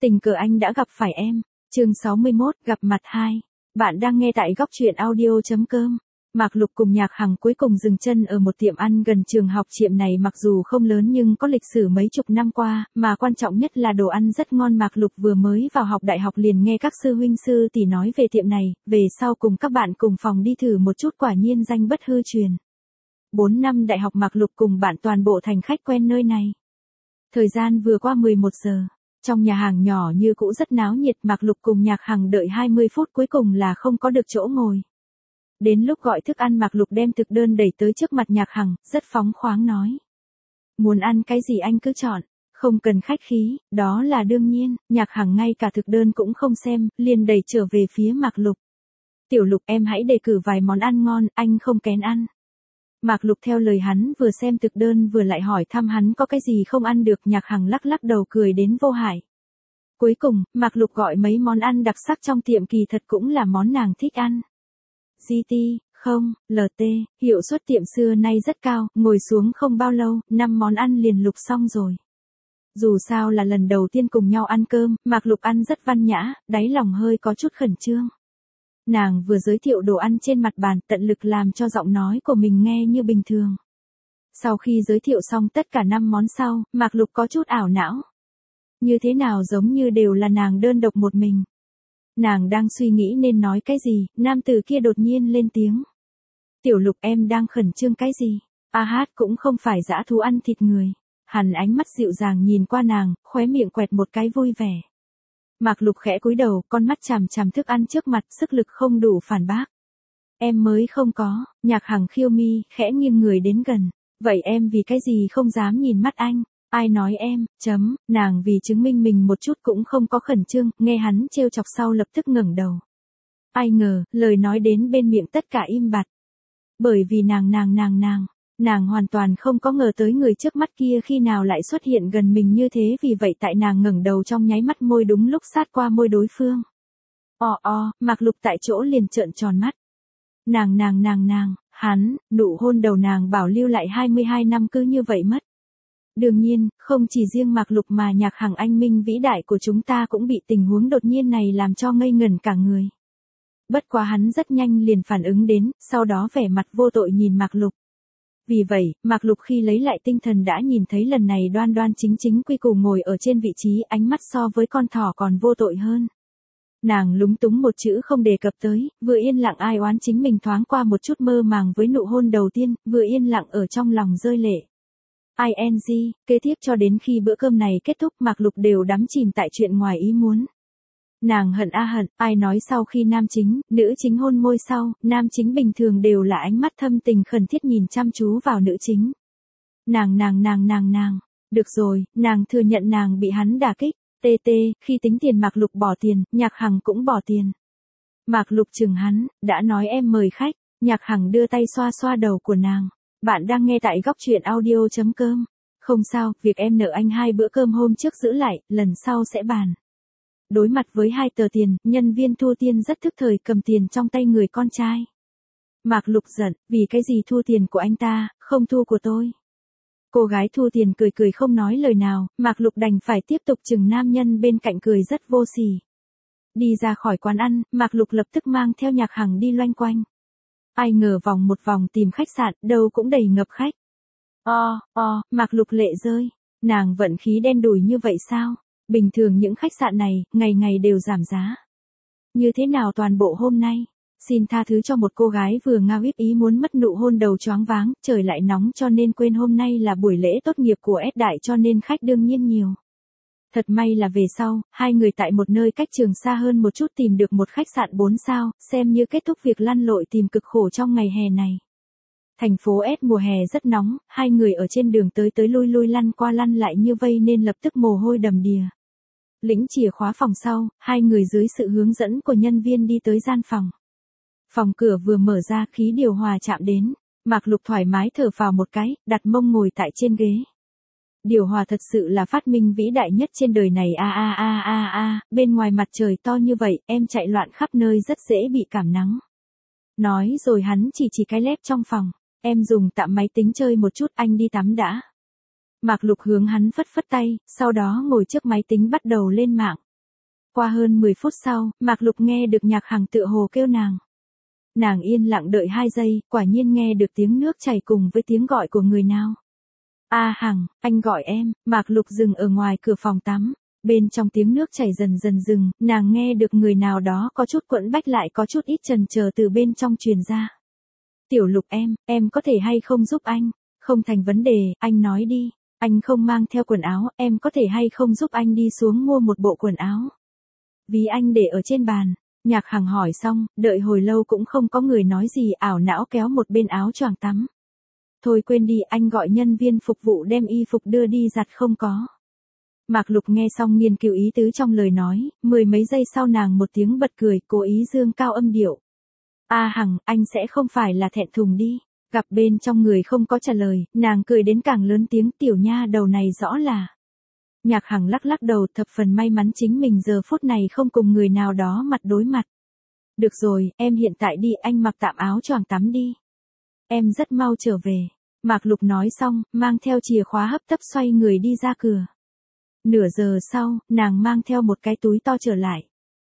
Tình cờ anh đã gặp phải em. Chương 61, gặp mặt 2. Bạn đang nghe tại góc truyện audio.com. Mạc Lục cùng Nhạc Hằng cuối cùng dừng chân ở một tiệm ăn gần trường học. Tiệm này mặc dù không lớn nhưng có lịch sử mấy chục năm qua, mà quan trọng nhất là đồ ăn rất ngon. Mạc Lục vừa mới vào học đại học liền nghe các sư huynh sư tỷ nói về tiệm này, về sau cùng các bạn cùng phòng đi thử một chút, quả nhiên danh bất hư truyền. 4 năm đại học Mạc Lục cùng bạn toàn bộ thành khách quen nơi này. Thời gian vừa qua 11 giờ. Trong nhà hàng nhỏ như cũ rất náo nhiệt, Mạc Lục cùng Nhạc Hằng đợi 20 phút cuối cùng là không có được chỗ ngồi. Đến lúc gọi thức ăn Mạc Lục đem thực đơn đẩy tới trước mặt Nhạc Hằng, rất phóng khoáng nói. Muốn ăn cái gì anh cứ chọn, không cần khách khí, đó là đương nhiên. Nhạc Hằng ngay cả thực đơn cũng không xem, liền đẩy trở về phía Mạc Lục. Tiểu Lục em hãy đề cử vài món ăn ngon, anh không kén ăn. Mạc Lục theo lời hắn vừa xem thực đơn vừa lại hỏi thăm hắn có cái gì không ăn được. Nhạc Hằng lắc lắc đầu cười đến vô hại. Cuối cùng, Mạc Lục gọi mấy món ăn đặc sắc trong tiệm, kỳ thật cũng là món nàng thích ăn. GT, không, LT, hiệu suất tiệm xưa nay rất cao, ngồi xuống không bao lâu, 5 món ăn liền lục xong rồi. Dù sao là lần đầu tiên cùng nhau ăn cơm, Mạc Lục ăn rất văn nhã, đáy lòng hơi có chút khẩn trương. Nàng vừa giới thiệu đồ ăn trên mặt bàn, tận lực làm cho giọng nói của mình nghe như bình thường. Sau khi giới thiệu xong tất cả 5 món sau, Mạc Lục có chút ảo não. Như thế nào giống như đều là nàng đơn độc một mình. Nàng đang suy nghĩ nên nói cái gì, nam tử kia đột nhiên lên tiếng. Tiểu Lục em đang khẩn trương cái gì? A hát cũng không phải dã thú ăn thịt người. Hắn ánh mắt dịu dàng nhìn qua nàng, khóe miệng quẹt một cái vui vẻ. Mạc Lục khẽ cúi đầu, con mắt chằm chằm thức ăn trước mặt, sức lực không đủ phản bác. Em mới không có. Nhạc Hằng khiêu mi, khẽ nghiêng người đến gần. Vậy em vì cái gì không dám nhìn mắt anh? Ai nói em, nàng vì chứng minh mình một chút cũng không có khẩn trương, nghe hắn trêu chọc sau lập tức ngẩng đầu. Ai ngờ, lời nói đến bên miệng tất cả im bặt. Bởi vì nàng hoàn toàn không có ngờ tới người trước mắt kia khi nào lại xuất hiện gần mình như thế, vì vậy tại nàng ngẩng đầu trong nháy mắt môi đúng lúc sát qua môi đối phương. Mạc Lục tại chỗ liền trợn tròn mắt. Hắn, nụ hôn đầu nàng bảo lưu lại 22 năm cứ như vậy mất. Đương nhiên, không chỉ riêng Mạc Lục mà Nhạc Hằng anh minh vĩ đại của chúng ta cũng bị tình huống đột nhiên này làm cho ngây ngẩn cả người. Bất quá hắn rất nhanh liền phản ứng đến, sau đó vẻ mặt vô tội nhìn Mạc Lục. Vì vậy, Mạc Lục khi lấy lại tinh thần đã nhìn thấy lần này đoan đoan chính chính quy củ ngồi ở trên vị trí, ánh mắt so với con thỏ còn vô tội hơn. Nàng lúng túng một chữ không đề cập tới, vừa yên lặng ai oán chính mình thoáng qua một chút mơ màng với nụ hôn đầu tiên, vừa yên lặng ở trong lòng rơi lệ. Kế tiếp cho đến khi bữa cơm này kết thúc Mạc Lục đều đắm chìm tại chuyện ngoài ý muốn. Nàng hận hận, ai nói sau khi nam chính, nữ chính hôn môi sau, nam chính bình thường đều là ánh mắt thâm tình khẩn thiết nhìn chăm chú vào nữ chính. Nàng. Được rồi, nàng thừa nhận nàng bị hắn đả kích. Khi tính tiền Mạc Lục bỏ tiền, Nhạc Hằng cũng bỏ tiền. Mạc Lục chừng hắn, đã nói em mời khách. Nhạc Hằng đưa tay xoa xoa đầu của nàng. Bạn đang nghe tại góc truyện audio.com. Không sao, việc em nợ anh 2 bữa cơm hôm trước giữ lại, lần sau sẽ bàn. Đối mặt với 2 tờ tiền, nhân viên thu tiền rất thức thời cầm tiền trong tay người con trai. Mạc Lục giận, vì cái gì thu tiền của anh ta, không thu của tôi. Cô gái thu tiền cười không nói lời nào, Mạc Lục đành phải tiếp tục chừng nam nhân bên cạnh cười rất vô sỉ. Đi ra khỏi quán ăn, Mạc Lục lập tức mang theo Nhạc Hằng đi loanh quanh. Ai ngờ vòng một vòng tìm khách sạn, đâu cũng đầy ngập khách. Mạc Lục lệ rơi. Nàng vận khí đen đủi như vậy sao? Bình thường những khách sạn này, ngày ngày đều giảm giá. Như thế nào toàn bộ hôm nay? Xin tha thứ cho một cô gái vừa ngao íp ý muốn mất nụ hôn đầu choáng váng, trời lại nóng cho nên quên hôm nay là buổi lễ tốt nghiệp của S đại cho nên khách đương nhiên nhiều. Thật may là về sau, 2 người tại một nơi cách trường xa hơn một chút tìm được một khách sạn 4 sao, xem như kết thúc việc lăn lội tìm cực khổ trong ngày hè này. Thành phố S mùa hè rất nóng, 2 người ở trên đường tới lui lăn qua lăn lại như vây nên lập tức mồ hôi đầm đìa. Lĩnh chìa khóa phòng sau, 2 người dưới sự hướng dẫn của nhân viên đi tới gian phòng. Phòng cửa vừa mở ra, khí điều hòa chạm đến. Mạc Lục thoải mái thở phào một cái, đặt mông ngồi tại trên ghế. Điều hòa thật sự là phát minh vĩ đại nhất trên đời này. Bên ngoài mặt trời to như vậy, em chạy loạn khắp nơi rất dễ bị cảm nắng. Nói rồi hắn chỉ cái lép trong phòng. Em dùng tạm máy tính chơi một chút, anh đi tắm đã. Mạc Lục hướng hắn phất phất tay, sau đó ngồi trước máy tính bắt đầu lên mạng. Qua hơn 10 phút sau, Mạc Lục nghe được Nhạc Hằng tựa hồ kêu nàng. Nàng yên lặng đợi 2 giây, quả nhiên nghe được tiếng nước chảy cùng với tiếng gọi của người nào. A Hằng, anh gọi em. Mạc Lục dừng ở ngoài cửa phòng tắm. Bên trong tiếng nước chảy dần dần dừng, nàng nghe được người nào đó có chút quẫn bách lại có chút ít chần chờ từ bên trong truyền ra. Tiểu Lục em có thể hay không giúp anh? Không thành vấn đề, anh nói đi. Anh không mang theo quần áo, em có thể hay không giúp anh đi xuống mua một bộ quần áo? Ví anh để ở trên bàn. Nhạc Hằng hỏi xong, đợi hồi lâu cũng không có người nói gì, ảo não kéo một bên áo choàng tắm. Thôi quên đi, anh gọi nhân viên phục vụ đem y phục đưa đi giặt không có. Mạc Lục nghe xong nghiên cứu ý tứ trong lời nói, 10 mấy giây sau nàng một tiếng bật cười, cố ý dương cao âm điệu. A Hằng, anh sẽ không phải là thẹn thùng đi. Gặp bên trong người không có trả lời, nàng cười đến càng lớn tiếng, tiểu nha đầu này rõ là. Nhạc Hằng lắc lắc đầu, thập phần may mắn chính mình giờ phút này không cùng người nào đó mặt đối mặt. Được rồi, em hiện tại đi, anh mặc tạm áo choàng tắm đi. Em rất mau trở về. Mạc Lục nói xong, mang theo chìa khóa hấp tấp xoay người đi ra cửa. Nửa giờ sau, nàng mang theo một cái túi to trở lại.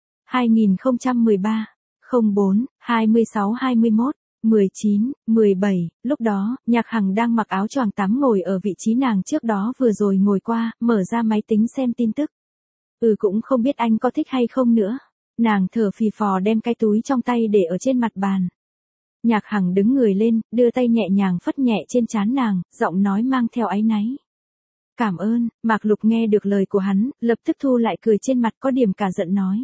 2013, 04, 26, 21, 19, 17, lúc đó, Nhạc Hằng đang mặc áo choàng tắm ngồi ở vị trí nàng trước đó vừa rồi ngồi qua, mở ra máy tính xem tin tức. Cũng không biết anh có thích hay không nữa. Nàng thở phì phò đem cái túi trong tay để ở trên mặt bàn. Nhạc Hằng đứng người lên, đưa tay nhẹ nhàng phất nhẹ trên trán nàng, giọng nói mang theo áy náy. Cảm ơn. Mạc Lục nghe được lời của hắn, lập tức thu lại cười trên mặt có điểm cả giận nói.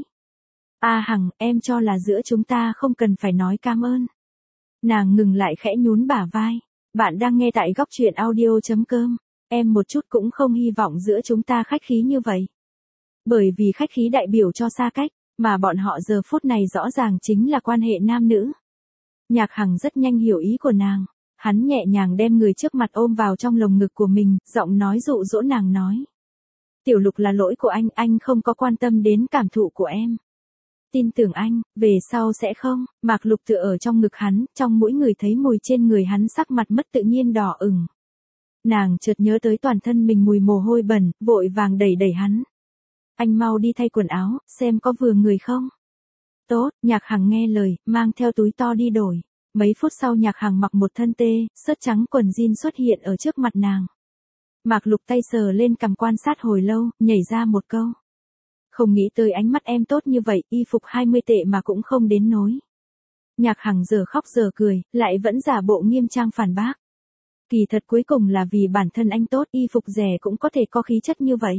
A Hằng, em cho là giữa chúng ta không cần phải nói cảm ơn. Nàng ngừng lại khẽ nhún bả vai. Bạn đang nghe tại góc truyện audio.com. Em một chút cũng không hy vọng giữa chúng ta khách khí như vậy. Bởi vì khách khí đại biểu cho xa cách, mà bọn họ giờ phút này rõ ràng chính là quan hệ nam nữ. Nhạc Hằng rất nhanh hiểu ý của nàng. Hắn nhẹ nhàng đem người trước mặt ôm vào trong lồng ngực của mình, giọng nói dụ dỗ nàng nói. Tiểu Lục là lỗi của anh không có quan tâm đến cảm thụ của em. Tin tưởng anh, về sau sẽ không. Mạc Lục tựa ở trong ngực hắn, trong mỗi người thấy mùi trên người hắn sắc mặt mất tự nhiên đỏ ửng. Nàng chợt nhớ tới toàn thân mình mùi mồ hôi bẩn, vội vàng đẩy hắn. Anh mau đi thay quần áo, xem có vừa người không. Tốt, Nhạc Hằng nghe lời, mang theo túi to đi đổi. Mấy phút sau Nhạc Hằng mặc một thân sớt trắng quần jean xuất hiện ở trước mặt nàng. Mạc Lục tay sờ lên cằm quan sát hồi lâu, nhảy ra một câu. Không nghĩ tới ánh mắt em tốt như vậy, y phục 20 tệ mà cũng không đến nối. Nhạc Hằng giờ khóc giờ cười, lại vẫn giả bộ nghiêm trang phản bác. Kỳ thật cuối cùng là vì bản thân anh tốt, y phục rẻ cũng có thể có khí chất như vậy.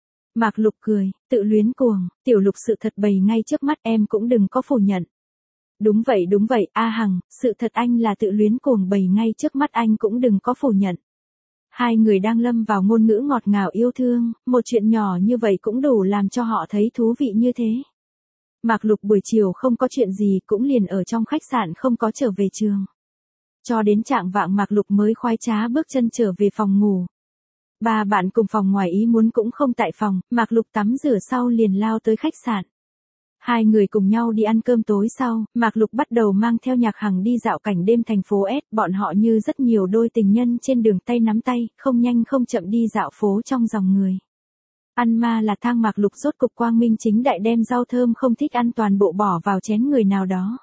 Mạc Lục cười, tự luyến cuồng, Tiểu Lục sự thật bày ngay trước mắt em cũng đừng có phủ nhận. Đúng vậy, A Hằng, sự thật anh là tự luyến cuồng bày ngay trước mắt anh cũng đừng có phủ nhận. Hai người đang lâm vào ngôn ngữ ngọt ngào yêu thương, một chuyện nhỏ như vậy cũng đủ làm cho họ thấy thú vị như thế. Mạc Lục buổi chiều không có chuyện gì cũng liền ở trong khách sạn không có trở về trường. Cho đến trạng vạng Mạc Lục mới khoái trá bước chân trở về phòng ngủ. Ba bạn cùng phòng ngoài ý muốn cũng không tại phòng, Mạc Lục tắm rửa sau liền lao tới khách sạn. Hai người cùng nhau đi ăn cơm tối sau, Mạc Lục bắt đầu mang theo Nhạc Hằng đi dạo cảnh đêm thành phố S, bọn họ như rất nhiều đôi tình nhân trên đường tay nắm tay, không nhanh không chậm đi dạo phố trong dòng người. Ăn ma là thang Mạc Lục rốt cục quang minh chính đại đem rau thơm không thích ăn toàn bộ bỏ vào chén người nào đó.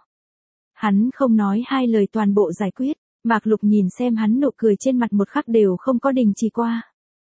Hắn không nói hai lời toàn bộ giải quyết, Mạc Lục nhìn xem hắn nụ cười trên mặt một khắc đều không có đình chỉ qua.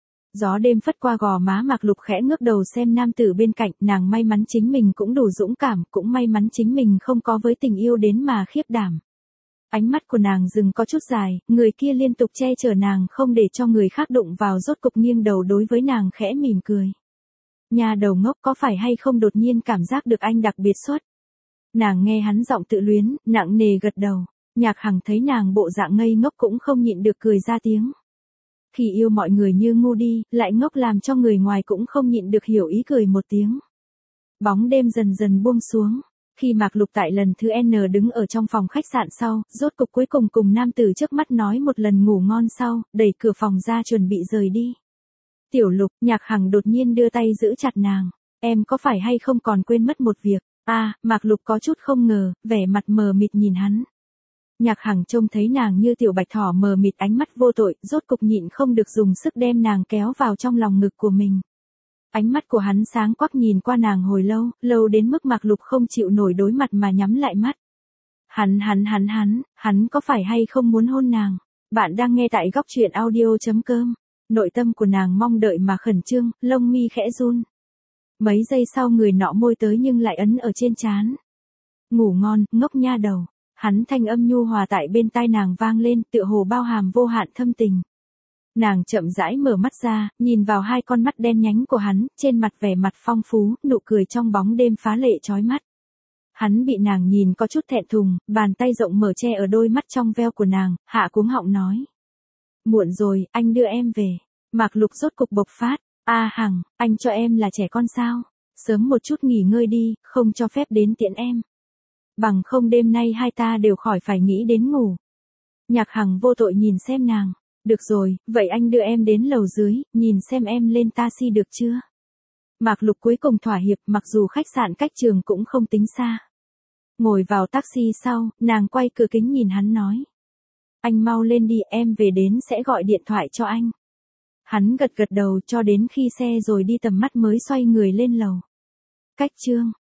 Gió đêm phất qua gò má Mạc Lục khẽ ngước đầu xem nam tử bên cạnh, nàng may mắn chính mình cũng đủ dũng cảm, cũng may mắn chính mình không có với tình yêu đến mà khiếp đảm. Ánh mắt của nàng dừng có chút dài, người kia liên tục che chở nàng không để cho người khác đụng vào, rốt cục nghiêng đầu đối với nàng khẽ mỉm cười. Nhà đầu ngốc, có phải hay không đột nhiên cảm giác được anh đặc biệt xuất? Nàng nghe hắn giọng tự luyến, nặng nề gật đầu. Nhạc Hằng thấy nàng bộ dạng ngây ngốc cũng không nhịn được cười ra tiếng. Khi yêu mọi người như ngu đi, lại ngốc làm cho người ngoài cũng không nhịn được hiểu ý cười một tiếng. Bóng đêm dần dần buông xuống. Khi Mạc Lục tại lần thứ N đứng ở trong phòng khách sạn sau, rốt cục cuối cùng cùng nam tử trước mắt nói một lần ngủ ngon sau, đẩy cửa phòng ra chuẩn bị rời đi. Tiểu Lục, Nhạc Hằng đột nhiên đưa tay giữ chặt nàng. Em có phải hay không còn quên mất một việc? Mạc Lục có chút không ngờ, vẻ mặt mờ mịt nhìn hắn. Nhạc Hằng trông thấy nàng như tiểu bạch thỏ mờ mịt ánh mắt vô tội, rốt cục nhịn không được dùng sức đem nàng kéo vào trong lòng ngực của mình. Ánh mắt của hắn sáng quắc nhìn qua nàng hồi lâu, lâu đến mức Mạc Lục không chịu nổi đối mặt mà nhắm lại mắt. Hắn có phải hay không muốn hôn nàng? Bạn đang nghe tại góc truyện audio.com. Nội tâm của nàng mong đợi mà khẩn trương, lông mi khẽ run. Mấy giây sau người nọ môi tới nhưng lại ấn ở trên trán. Ngủ ngon, ngốc nha đầu. Hắn thanh âm nhu hòa tại bên tai nàng vang lên, tựa hồ bao hàm vô hạn thâm tình. Nàng chậm rãi mở mắt ra, nhìn vào hai con mắt đen nhánh của hắn, trên mặt vẻ mặt phong phú, nụ cười trong bóng đêm phá lệ chói mắt. Hắn bị nàng nhìn có chút thẹn thùng, bàn tay rộng mở che ở đôi mắt trong veo của nàng, hạ cuống họng nói. Muộn rồi, anh đưa em về. Mạc Lục rốt cục bộc phát. Hằng, anh cho em là trẻ con sao? Sớm một chút nghỉ ngơi đi, không cho phép đến tiễn em. Bằng không đêm nay hai ta đều khỏi phải nghĩ đến ngủ. Nhạc Hằng vô tội nhìn xem nàng. Được rồi, vậy anh đưa em đến lầu dưới, nhìn xem em lên taxi được chưa? Mạc Lục cuối cùng thỏa hiệp, mặc dù khách sạn cách trường cũng không tính xa. Ngồi vào taxi sau, nàng quay cửa kính nhìn hắn nói. Anh mau lên đi, em về đến sẽ gọi điện thoại cho anh. Hắn gật gật đầu cho đến khi xe rồi đi tầm mắt mới xoay người lên lầu. Cách chương